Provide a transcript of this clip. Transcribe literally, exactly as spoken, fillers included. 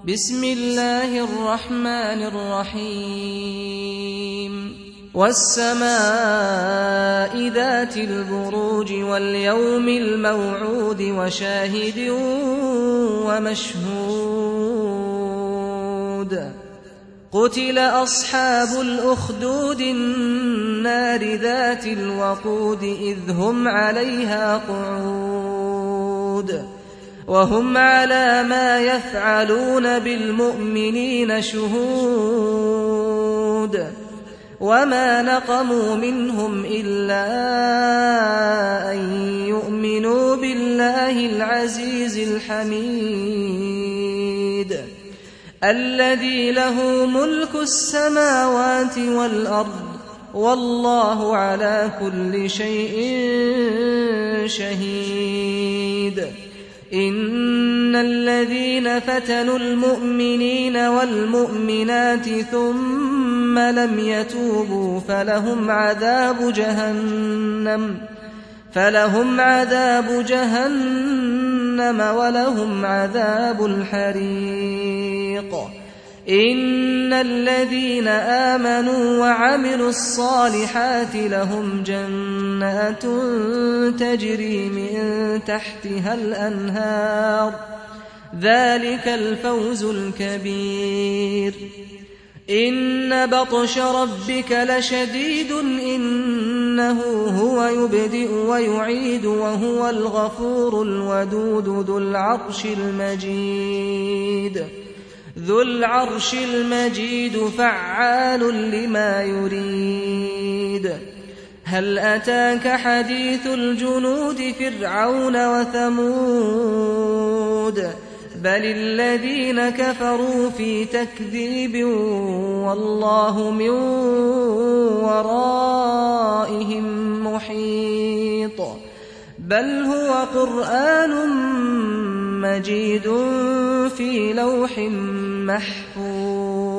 بسم الله الرحمن الرحيم والسماء ذات البروج واليوم الموعود وشاهد ومشهود قتل أصحاب الأخدود النار ذات الوقود إذ هم عليها قعود وهم على ما يفعلون بالمؤمنين شهود وما نقموا منهم إلا أن يؤمنوا بالله العزيز الحميد الذي له ملك السماوات والأرض والله على كل شيء شهيد إن الذين فتنوا المؤمنين والمؤمنات ثم لم يتوبوا فلهم عذاب جهنم فلهم عذاب جهنم ولهم عذاب الحريق إن الذين آمنوا وعملوا الصالحات لهم جنات تجري من تحتها الأنهار ذلك الفوز الكبير إن بطش ربك لشديد إنه هو يبدئ ويعيد وهو الغفور الودود ذو العرش المجيد ذو العرش المجيد فعال لما يريد هل أتاك حديث الجنود فرعون وثمود بل الذين كفروا في تكذيب والله من ورائهم محيط بل هو قرآن مجيد في لوح محفوظ